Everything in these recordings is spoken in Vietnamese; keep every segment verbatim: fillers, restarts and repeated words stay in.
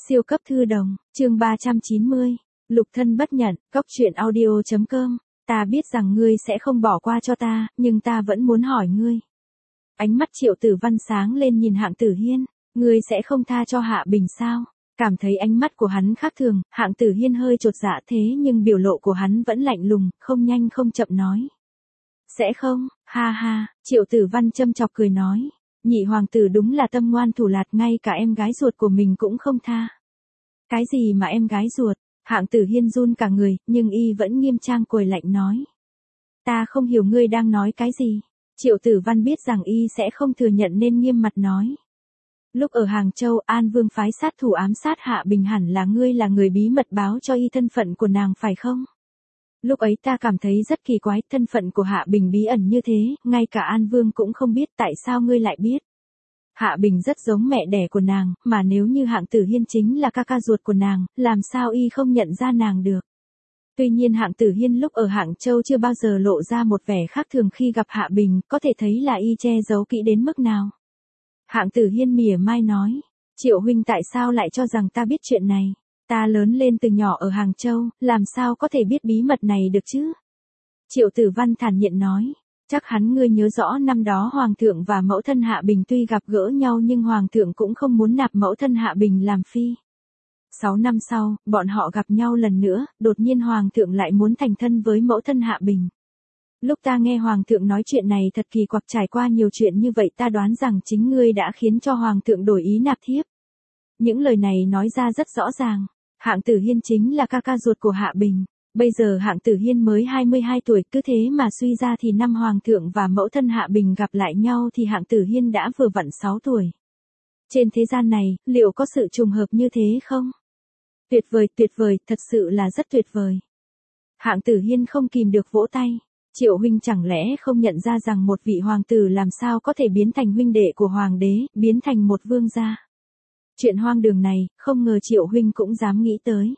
Siêu cấp thư đồng, chương ba trăm chín mươi. Lục thân bất nhận, cóc truyện audio chấm com. Ta biết rằng ngươi sẽ không bỏ qua cho ta, nhưng ta vẫn muốn hỏi ngươi. Ánh mắt Triệu Tử Văn sáng lên nhìn Hạng Tử Hiên, ngươi sẽ không tha cho Hạ Bình sao? Cảm thấy ánh mắt của hắn khác thường, Hạng Tử Hiên hơi chột dạ thế nhưng biểu lộ của hắn vẫn lạnh lùng, không nhanh không chậm nói. Sẽ không, ha ha, Triệu Tử Văn châm chọc cười nói. Nhị hoàng tử đúng là tâm ngoan thủ lạt, ngay cả em gái ruột của mình cũng không tha. Cái gì mà em gái ruột? Hạng Tử Hiên run cả người, nhưng y vẫn nghiêm trang cười lạnh nói. Ta không hiểu ngươi đang nói cái gì. Triệu Tử Văn biết rằng y sẽ không thừa nhận nên nghiêm mặt nói. Lúc ở Hàng Châu, An Vương phái sát thủ ám sát Hạ Bình, hẳn là ngươi là người bí mật báo cho y thân phận của nàng phải không? Lúc ấy ta cảm thấy rất kỳ quái, thân phận của Hạ Bình bí ẩn như thế, ngay cả An Vương cũng không biết, tại sao ngươi lại biết. Hạ Bình rất giống mẹ đẻ của nàng, mà nếu như Hạng Tử Hiên chính là ca ca ruột của nàng, làm sao y không nhận ra nàng được. Tuy nhiên Hạng Tử Hiên lúc ở Hạng Châu chưa bao giờ lộ ra một vẻ khác thường khi gặp Hạ Bình, có thể thấy là y che giấu kỹ đến mức nào. Hạng Tử Hiên mỉa mai nói, Triệu huynh tại sao lại cho rằng ta biết chuyện này? Ta lớn lên từ nhỏ ở Hàng Châu, làm sao có thể biết bí mật này được chứ? Triệu Tử Văn thản nhiên nói, chắc hắn ngươi nhớ rõ năm đó Hoàng thượng và mẫu thân Hạ Bình tuy gặp gỡ nhau nhưng Hoàng thượng cũng không muốn nạp mẫu thân Hạ Bình làm phi. Sáu năm sau, bọn họ gặp nhau lần nữa, đột nhiên Hoàng thượng lại muốn thành thân với mẫu thân Hạ Bình. Lúc ta nghe Hoàng thượng nói chuyện này thật kỳ quặc, trải qua nhiều chuyện như vậy ta đoán rằng chính ngươi đã khiến cho Hoàng thượng đổi ý nạp thiếp. Những lời này nói ra rất rõ ràng. Hạng Tử Hiên chính là ca ca ruột của Hạ Bình. Bây giờ Hạng Tử Hiên mới hai mươi hai tuổi, cứ thế mà suy ra thì năm Hoàng thượng và mẫu thân Hạ Bình gặp lại nhau thì Hạng Tử Hiên đã vừa vặn sáu tuổi. Trên thế gian này, liệu có sự trùng hợp như thế không? Tuyệt vời, tuyệt vời, thật sự là rất tuyệt vời. Hạng Tử Hiên không kìm được vỗ tay. Triệu huynh chẳng lẽ không nhận ra rằng một vị hoàng tử làm sao có thể biến thành huynh đệ của hoàng đế, biến thành một vương gia? Chuyện hoang đường này, không ngờ Triệu huynh cũng dám nghĩ tới.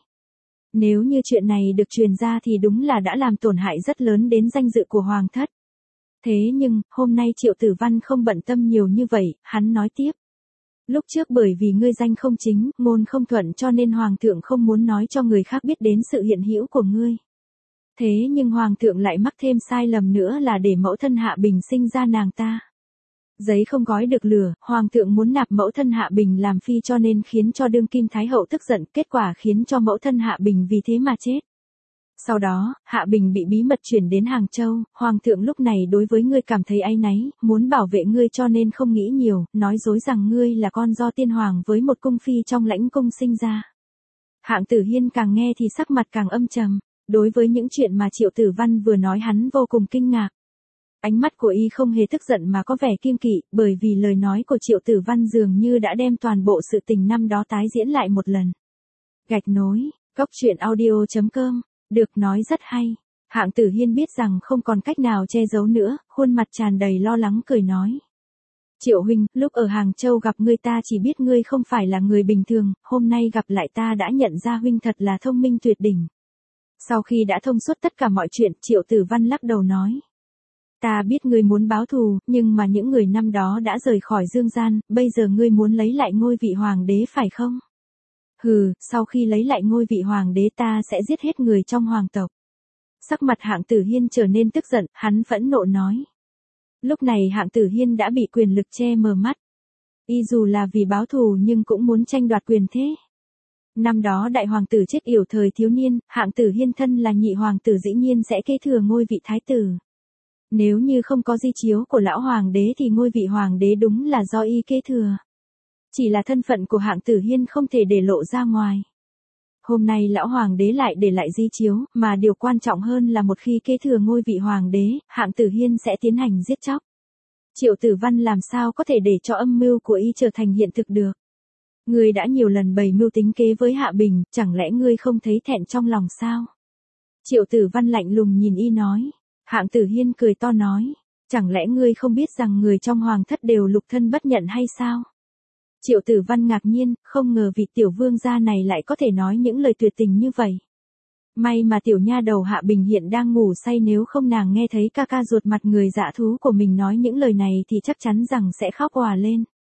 Nếu như chuyện này được truyền ra thì đúng là đã làm tổn hại rất lớn đến danh dự của hoàng thất. Thế nhưng, hôm nay Triệu Tử Văn không bận tâm nhiều như vậy, hắn nói tiếp. Lúc trước bởi vì ngươi danh không chính, ngôn không thuận cho nên hoàng thượng không muốn nói cho người khác biết đến sự hiện hữu của ngươi. Thế nhưng hoàng thượng lại mắc thêm sai lầm nữa là để mẫu thân Hạ Bình sinh ra nàng ta. Giấy không gói được lửa, hoàng thượng muốn nạp mẫu thân Hạ Bình làm phi cho nên khiến cho đương kim thái hậu tức giận, kết quả khiến cho mẫu thân Hạ Bình vì thế mà chết. Sau đó, Hạ Bình bị bí mật chuyển đến Hàng Châu, hoàng thượng lúc này đối với ngươi cảm thấy áy náy, muốn bảo vệ ngươi cho nên không nghĩ nhiều, nói dối rằng ngươi là con do tiên hoàng với một cung phi trong lãnh cung sinh ra. Hạng Tử Hiên càng nghe thì sắc mặt càng âm trầm, đối với những chuyện mà Triệu Tử Văn vừa nói hắn vô cùng kinh ngạc. Ánh mắt của y không hề tức giận mà có vẻ kiêng kỵ, bởi vì lời nói của Triệu Tử Văn dường như đã đem toàn bộ sự tình năm đó tái diễn lại một lần. Gạch nối, cóc truyện audio chấm com, được nói rất hay. Hạng Tử Hiên biết rằng không còn cách nào che giấu nữa, khuôn mặt tràn đầy lo lắng cười nói. Triệu huynh, lúc ở Hàng Châu gặp ngươi ta chỉ biết ngươi không phải là người bình thường, hôm nay gặp lại ta đã nhận ra huynh thật là thông minh tuyệt đỉnh. Sau khi đã thông suốt tất cả mọi chuyện, Triệu Tử Văn lắc đầu nói. Ta biết ngươi muốn báo thù, nhưng mà những người năm đó đã rời khỏi dương gian, bây giờ ngươi muốn lấy lại ngôi vị hoàng đế phải không? Hừ, sau khi lấy lại ngôi vị hoàng đế ta sẽ giết hết người trong hoàng tộc. Sắc mặt Hạng Tử Hiên trở nên tức giận, hắn phẫn nộ nói. Lúc này Hạng Tử Hiên đã bị quyền lực che mờ mắt. Y dù là vì báo thù nhưng cũng muốn tranh đoạt quyền thế. Năm đó đại hoàng tử chết yểu thời thiếu niên, Hạng Tử Hiên thân là nhị hoàng tử dĩ nhiên sẽ kế thừa ngôi vị thái tử. Nếu như không có di chiếu của lão hoàng đế thì ngôi vị hoàng đế đúng là do y kế thừa. Chỉ là thân phận của Hạng Tử Hiên không thể để lộ ra ngoài. Hôm nay lão hoàng đế lại để lại di chiếu, mà điều quan trọng hơn là một khi kế thừa ngôi vị hoàng đế, Hạng Tử Hiên sẽ tiến hành giết chóc. Triệu Tử Văn làm sao có thể để cho âm mưu của y trở thành hiện thực được. Ngươi đã nhiều lần bày mưu tính kế với Hạ Bình, chẳng lẽ ngươi không thấy thẹn trong lòng sao? Triệu Tử Văn lạnh lùng nhìn y nói. Hạng Tử Hiên cười to nói. Chẳng lẽ ngươi không biết rằng người trong hoàng thất đều lục thân bất nhận hay sao? Triệu Tử Văn ngạc nhiên, không ngờ vị tiểu vương gia này lại có thể nói những lời tuyệt tình như vậy. May mà tiểu nha đầu Hạ Bình hiện đang ngủ say, nếu không nàng nghe thấy ca ca ruột mặt người dạ thú của mình nói những lời này thì chắc chắn rằng sẽ khóc òa lên.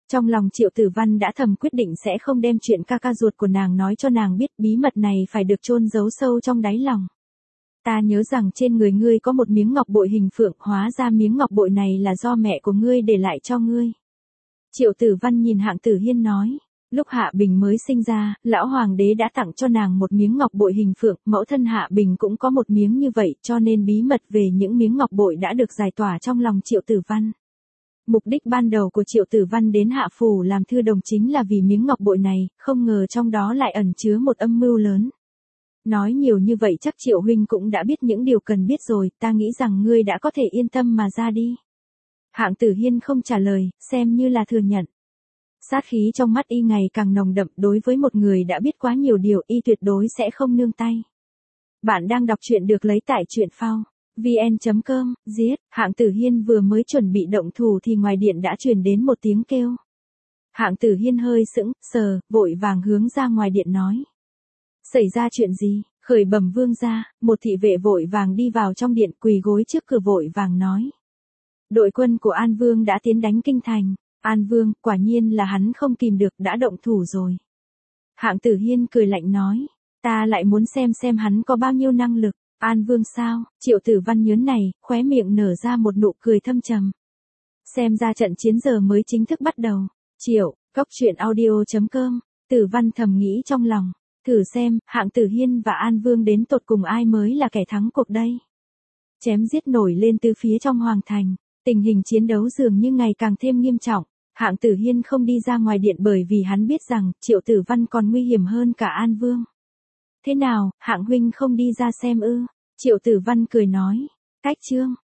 Trong lòng Triệu Tử Văn đã thầm quyết định sẽ không đem chuyện ca ca ruột của nàng nói cho nàng biết, bí mật này phải được chôn giấu sâu trong đáy lòng. Ta nhớ rằng trên người ngươi có một miếng ngọc bội hình phượng, hóa ra miếng ngọc bội này là do mẹ của ngươi để lại cho ngươi. Triệu Tử Văn nhìn Hạng Tử Hiên nói, lúc Hạ Bình mới sinh ra, lão hoàng đế đã tặng cho nàng một miếng ngọc bội hình phượng, mẫu thân Hạ Bình cũng có một miếng như vậy, cho nên bí mật về những miếng ngọc bội đã được giải tỏa trong lòng Triệu Tử Văn. Mục đích ban đầu của Triệu Tử Văn đến Hạ Phủ làm thư đồng chính là vì miếng ngọc bội này, không ngờ trong đó lại ẩn chứa một âm mưu lớn. Nói nhiều như vậy chắc Triệu huynh cũng đã biết những điều cần biết rồi, ta nghĩ rằng ngươi đã có thể yên tâm mà ra đi. Hạng Tử Hiên không trả lời, xem như là thừa nhận. Sát khí trong mắt y ngày càng nồng đậm, đối với một người đã biết quá nhiều điều, y tuyệt đối sẽ không nương tay. Bạn đang đọc truyện được lấy tại truyện phao vn chấm com, giết. Hạng Tử Hiên vừa mới chuẩn bị động thủ thì ngoài điện đã truyền đến một tiếng kêu. Hạng Tử Hiên hơi sững sờ, vội vàng hướng ra ngoài điện nói. Xảy ra chuyện gì? Khởi bẩm vương gia. Một thị vệ vội vàng đi vào trong điện, quỳ gối trước cửa vội vàng nói. Đội quân của An Vương đã tiến đánh kinh thành. An Vương, quả nhiên là hắn không kìm được, đã động thủ rồi. Hạng Tử Hiên cười lạnh nói. Ta lại muốn xem xem hắn có bao nhiêu năng lực. An Vương sao? Triệu Tử Văn nhớn này, khóe miệng nở ra một nụ cười thâm trầm. Xem ra trận chiến giờ mới chính thức bắt đầu. Triệu, cốc truyện audio chấm com. Tử Văn thầm nghĩ trong lòng. Thử xem, Hạng Tử Hiên và An Vương đến tột cùng ai mới là kẻ thắng cuộc đây. Chém giết nổi lên từ phía trong hoàng thành. Tình hình chiến đấu dường như ngày càng thêm nghiêm trọng. Hạng Tử Hiên không đi ra ngoài điện bởi vì hắn biết rằng Triệu Tử Văn còn nguy hiểm hơn cả An Vương. Thế nào, Hạng huynh không đi ra xem ư? Triệu Tử Văn cười nói. Cách chương.